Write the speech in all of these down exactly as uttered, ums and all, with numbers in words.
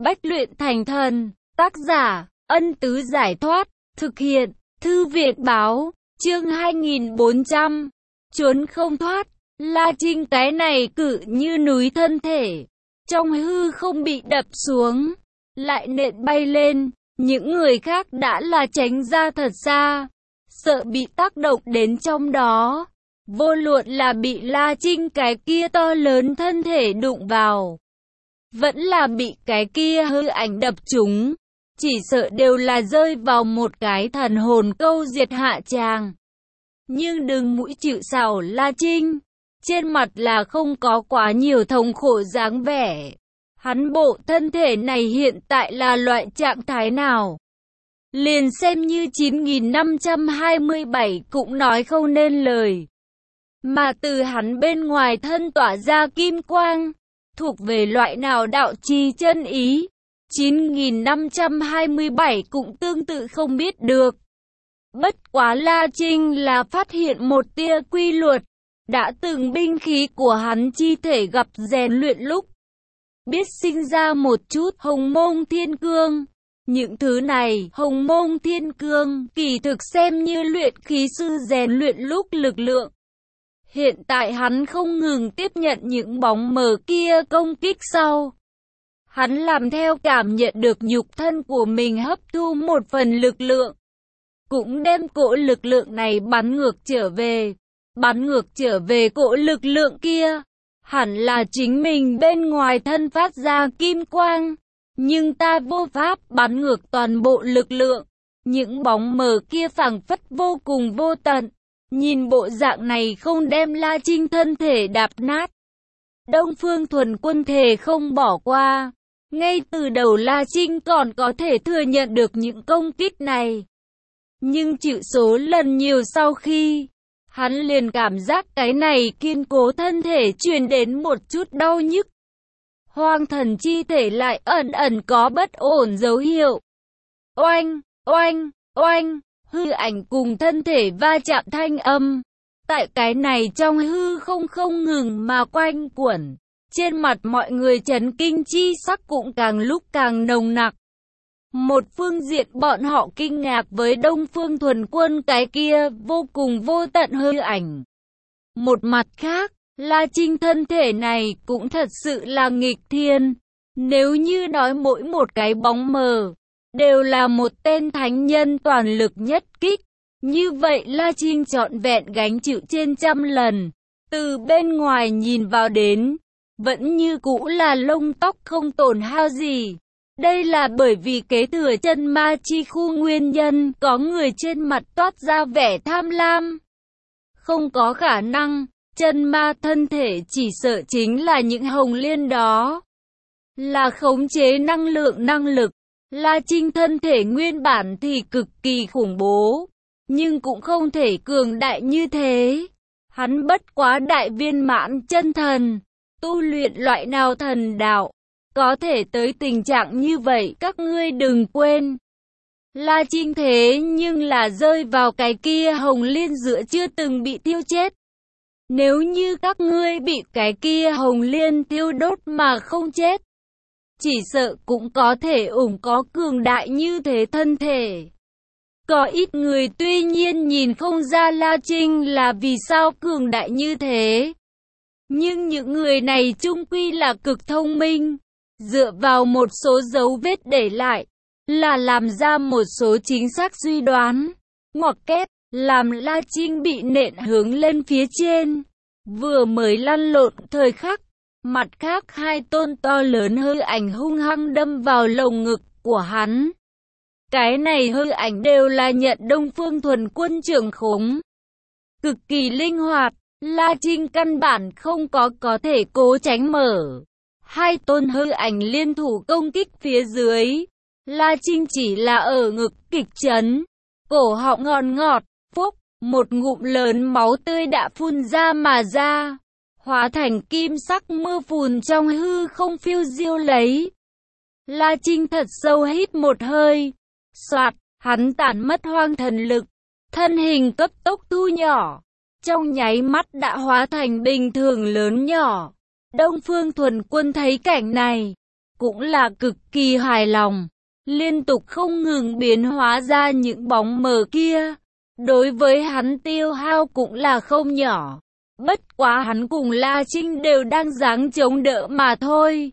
Bách luyện thành thần, tác giả, Ân Tứ Giải Thoát, thực hiện, Thư viện Báo, chương hai nghìn bốn trăm, trốn không thoát. La Trinh cái này cự như núi thân thể, trong hư không bị đập xuống, lại nện bay lên, những người khác đã là tránh ra thật xa, sợ bị tác động đến trong đó. Vô luận là bị La Trinh cái kia to lớn thân thể đụng vào, vẫn là bị cái kia hư ảnh đập trúng, chỉ sợ đều là rơi vào một cái thần hồn câu diệt hạ tràng. Nhưng đừng mũi chịu sào La Trinh, trên mặt là không có quá nhiều thống khổ dáng vẻ. Hắn bộ thân thể này hiện tại là loại trạng thái nào? Liền xem như chín nghìn năm trăm hai mươi bảy cũng nói không nên lời. Mà từ hắn bên ngoài thân tỏa ra kim quang, thuộc về loại nào đạo trì chân ý, chín nghìn năm trăm hai mươi bảy cũng tương tự không biết được. Bất quá La Trinh là phát hiện một tia quy luật, đã từng binh khí của hắn chi thể gặp rèn luyện lúc, biết sinh ra một chút hồng mông thiên cương. Những thứ này, hồng mông thiên cương, kỳ thực xem như luyện khí sư rèn luyện lúc lực lượng. Hiện tại hắn không ngừng tiếp nhận những bóng mờ kia công kích sau. Hắn làm theo cảm nhận được nhục thân của mình hấp thu một phần lực lượng, cũng đem cỗ lực lượng này bắn ngược trở về. Bắn ngược trở về cỗ lực lượng kia, hẳn là chính mình bên ngoài thân phát ra kim quang. Nhưng ta vô pháp bắn ngược toàn bộ lực lượng. Những bóng mờ kia phảng phất vô cùng vô tận. Nhìn bộ dạng này không đem La Trinh thân thể đạp nát. Đông Phương Thuần Quân thề không bỏ qua. Ngay từ đầu La Trinh còn có thể thừa nhận được những công kích này. Nhưng chịu số lần nhiều sau khi, hắn liền cảm giác cái này kiên cố thân thể truyền đến một chút đau nhức. Hoang thần chi thể lại ẩn ẩn có bất ổn dấu hiệu. Oanh, oanh, oanh, hư ảnh cùng thân thể va chạm thanh âm. Tại cái này trong hư không không ngừng mà quanh quẩn. Trên mặt mọi người chấn kinh chi sắc cũng càng lúc càng nồng nặc. Một phương diện bọn họ kinh ngạc với Đông Phương Thuần Quân cái kia vô cùng vô tận hư ảnh. Một mặt khác, La Trinh thân thể này cũng thật sự là nghịch thiên. Nếu như nói mỗi một cái bóng mờ đều là một tên thánh nhân toàn lực nhất kích, như vậy La Trinh trọn vẹn gánh chịu trên trăm lần. Từ bên ngoài nhìn vào đến, vẫn như cũ là lông tóc không tổn hao gì. Đây là bởi vì kế thừa chân ma chi khu nguyên nhân, có người trên mặt toát ra vẻ tham lam. Không có khả năng, chân ma thân thể chỉ sợ chính là những hồng liên đó. Là khống chế năng lượng năng lực. La Trinh thân thể nguyên bản thì cực kỳ khủng bố, nhưng cũng không thể cường đại như thế. Hắn bất quá đại viên mãn chân thần, tu luyện loại nào thần đạo, có thể tới tình trạng như vậy các ngươi đừng quên. La Trinh thế nhưng là rơi vào cái kia hồng liên giữa chưa từng bị tiêu chết. Nếu như các ngươi bị cái kia hồng liên tiêu đốt mà không chết, chỉ sợ cũng có thể ủng có cường đại như thế thân thể. Có ít người tuy nhiên nhìn không ra La Trinh là vì sao cường đại như thế. Nhưng những người này chung quy là cực thông minh. Dựa vào một số dấu vết để lại, là làm ra một số chính xác suy đoán. Ngoặc kép, làm La Trinh bị nện hướng lên phía trên. Vừa mới lăn lộn thời khắc, mặt khác hai tôn to lớn hư ảnh hung hăng đâm vào lồng ngực của hắn. Cái này hư ảnh đều là nhận Đông Phương Thuần Quân trưởng khống. Cực kỳ linh hoạt, La Trinh căn bản không có có thể cố tránh mở. Hai tôn hư ảnh liên thủ công kích phía dưới. La Trinh chỉ là ở ngực kịch chấn. Cổ họng ngọt ngọt, phúc, một ngụm lớn máu tươi đã phun ra mà ra. Hóa thành kim sắc mưa phùn trong hư không phiêu diêu lấy. La Trinh thật sâu hít một hơi. Soạt, hắn tản mất hoang thần lực. Thân hình cấp tốc thu nhỏ. Trong nháy mắt đã hóa thành bình thường lớn nhỏ. Đông Phương Thuần Quân thấy cảnh này, cũng là cực kỳ hài lòng, liên tục không ngừng biến hóa ra những bóng mờ kia. Đối với hắn tiêu hao cũng là không nhỏ. Bất quá hắn cùng La Trinh đều đang dáng chống đỡ mà thôi.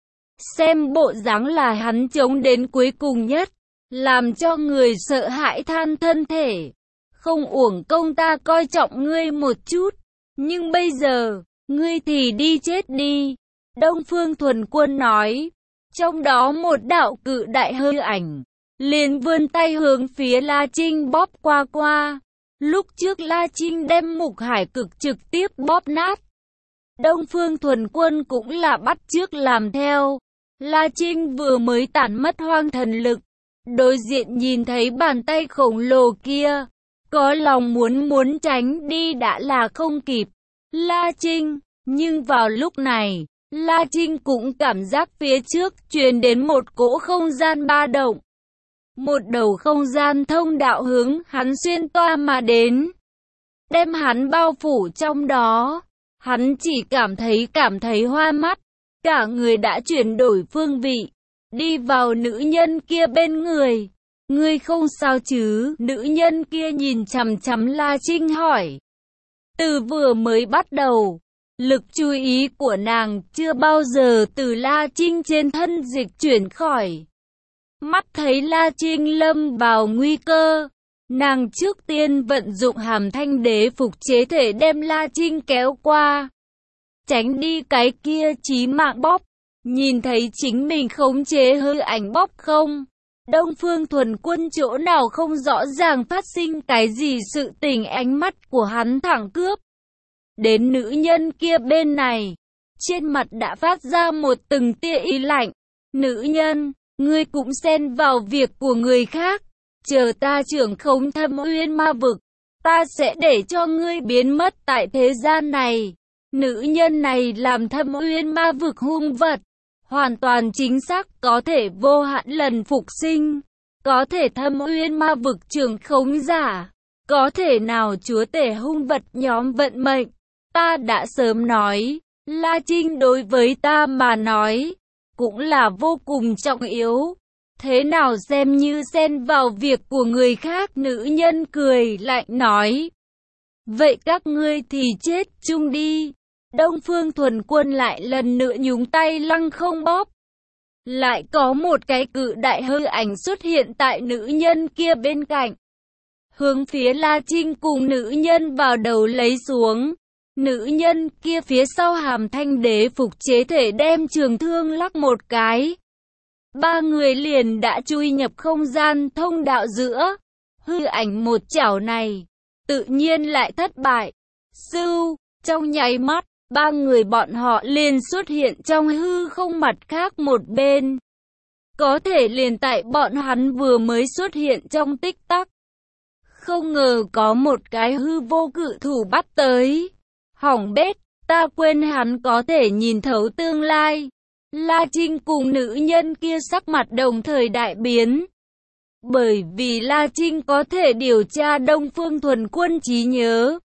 Xem bộ dáng là hắn chống đến cuối cùng nhất, làm cho người sợ hãi than thân thể. Không uổng công ta coi trọng ngươi một chút, nhưng bây giờ, ngươi thì đi chết đi. Đông Phương Thuần Quân nói, trong đó một đạo cự đại hư ảnh, liền vươn tay hướng phía La Trinh bóp qua qua. Lúc trước La Trinh đem Mục Hải Cực trực tiếp bóp nát. Đông Phương Thuần Quân cũng là bắt chước làm theo. La Trinh vừa mới tản mất hoang thần lực, đối diện nhìn thấy bàn tay khổng lồ kia, có lòng muốn muốn tránh đi đã là không kịp. La Trinh, nhưng vào lúc này, La Trinh cũng cảm giác phía trước truyền đến một cỗ không gian ba động. Một đầu không gian thông đạo hướng hắn xuyên toa mà đến, đem hắn bao phủ trong đó. Hắn chỉ cảm thấy cảm thấy hoa mắt, cả người đã chuyển đổi phương vị, đi vào nữ nhân kia bên người. Ngươi không sao chứ? Nữ nhân kia nhìn chằm chằm La Trinh hỏi. Từ vừa mới bắt đầu, lực chú ý của nàng chưa bao giờ từ La Trinh trên thân dịch chuyển khỏi. Mắt thấy La Trinh lâm vào nguy cơ, nàng trước tiên vận dụng Hàm Thanh Đế phục chế thể đem La Trinh kéo qua, tránh đi cái kia chí mạng bóp. Nhìn thấy chính mình khống chế hư ảnh bóp không? Đông Phương Thuần Quân chỗ nào không rõ ràng phát sinh cái gì sự tình, ánh mắt của hắn thẳng cướp đến nữ nhân kia bên này, trên mặt đã phát ra một từng tia ý lạnh. Nữ nhân, ngươi cũng xen vào việc của người khác, chờ ta trưởng khống Thâm Uyên Ma Vực, ta sẽ để cho ngươi biến mất tại thế gian này. Nữ nhân này làm Thâm Uyên Ma Vực hung vật, hoàn toàn chính xác có thể vô hạn lần phục sinh, có thể Thâm Uyên Ma Vực trưởng khống giả, có thể nào chúa tể hung vật nhóm vận mệnh. Ta đã sớm nói, La Trinh đối với ta mà nói, cũng là vô cùng trọng yếu. Thế nào xem như xen vào việc của người khác? Nữ nhân cười lạnh nói. Vậy các ngươi thì chết chung đi. Đông Phương Thuần Quân lại lần nữa nhúng tay lăng không bóp. Lại có một cái cự đại hư ảnh xuất hiện tại nữ nhân kia bên cạnh, hướng phía La Trinh cùng nữ nhân vào đầu lấy xuống. Nữ nhân kia phía sau Hàm Thanh Đế phục chế thể đem trường thương lắc một cái, ba người liền đã chui nhập không gian thông đạo giữa. Hư ảnh một chảo này tự nhiên lại thất bại. Sưu, trong nháy mắt, ba người bọn họ liền xuất hiện trong hư không mặt khác một bên. Có thể liền tại bọn hắn vừa mới xuất hiện trong tích tắc, không ngờ có một cái hư vô cự thủ bắt tới. Hỏng bét, ta quên hắn có thể nhìn thấu tương lai. La Trinh cùng nữ nhân kia sắc mặt đồng thời đại biến. Bởi vì La Trinh có thể điều tra Đông Phương Thuần Quân trí nhớ,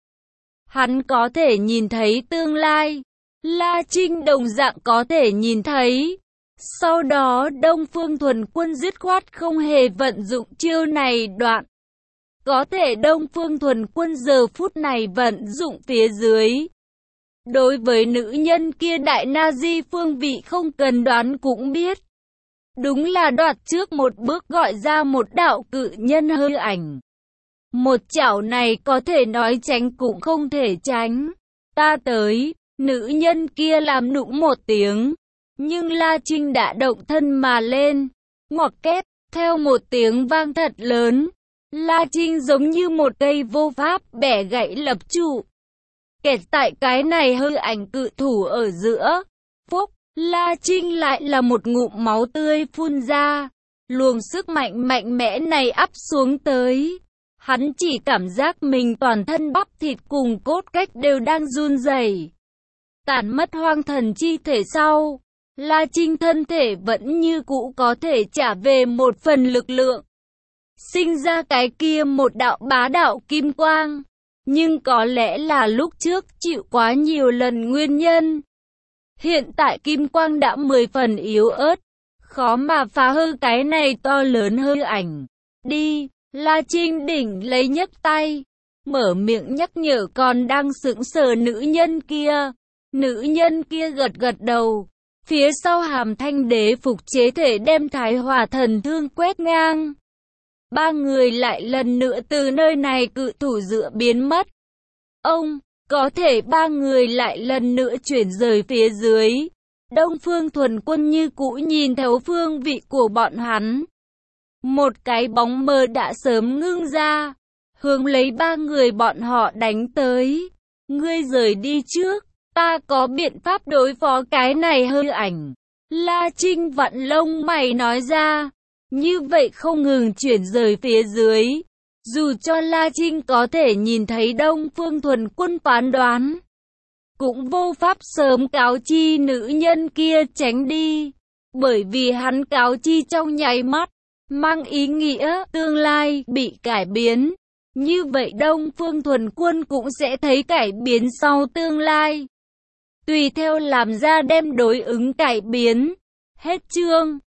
hắn có thể nhìn thấy tương lai. La Trinh đồng dạng có thể nhìn thấy. Sau đó Đông Phương Thuần Quân dứt khoát không hề vận dụng chiêu này đoạn. Có thể Đông Phương Thuần Quân giờ phút này vận dụng phía dưới. Đối với nữ nhân kia đại na di phương vị không cần đoán cũng biết. Đúng là đoạt trước một bước gọi ra một đạo cự nhân hư ảnh. Một chảo này có thể nói tránh cũng không thể tránh. Ta tới, nữ nhân kia làm nũng một tiếng. Nhưng La Trinh đã động thân mà lên. Ngoặc kép, theo một tiếng vang thật lớn. La Trinh giống như một cây vô pháp bẻ gãy lập trụ, kẹt tại cái này hư ảnh cự thủ ở giữa. Phúc, La Trinh lại là một ngụm máu tươi phun ra. Luồng sức mạnh mạnh mẽ này ắp xuống tới. Hắn chỉ cảm giác mình toàn thân bắp thịt cùng cốt cách đều đang run rẩy. Tản mất hoang thần chi thể sau, La Trinh thân thể vẫn như cũ có thể trả về một phần lực lượng. Sinh ra cái kia một đạo bá đạo kim quang. Nhưng có lẽ là lúc trước chịu quá nhiều lần nguyên nhân. Hiện tại kim quang đã mười phần yếu ớt, khó mà phá hư cái này to lớn hư ảnh. Đi, La Trinh đỉnh lấy nhấc tay, mở miệng nhắc nhở còn đang sững sờ nữ nhân kia. Nữ nhân kia gật gật đầu. Phía sau Hàm Thanh đế phục chế thể đem Thái Hỏa thần thương quét ngang. Ba người lại lần nữa từ nơi này cự thủ dựa biến mất. Ông, có thể ba người lại lần nữa chuyển rời phía dưới. Đông Phương Thuần Quân như cũ nhìn thấu phương vị của bọn hắn. Một cái bóng mờ đã sớm ngưng ra, hướng lấy ba người bọn họ đánh tới. Ngươi rời đi trước, ta có biện pháp đối phó cái này hư ảnh. La Trinh vặn lông mày nói ra, như vậy không ngừng chuyển rời phía dưới. Dù cho La Trinh có thể nhìn thấy Đông Phương Thuần Quân phán đoán, cũng vô pháp sớm cáo chi nữ nhân kia tránh đi, bởi vì hắn cáo chi trong nháy mắt, mang ý nghĩa tương lai bị cải biến. Như vậy Đông Phương Thuần Quân cũng sẽ thấy cải biến sau tương lai, tùy theo làm ra đem đối ứng cải biến. Hết chương.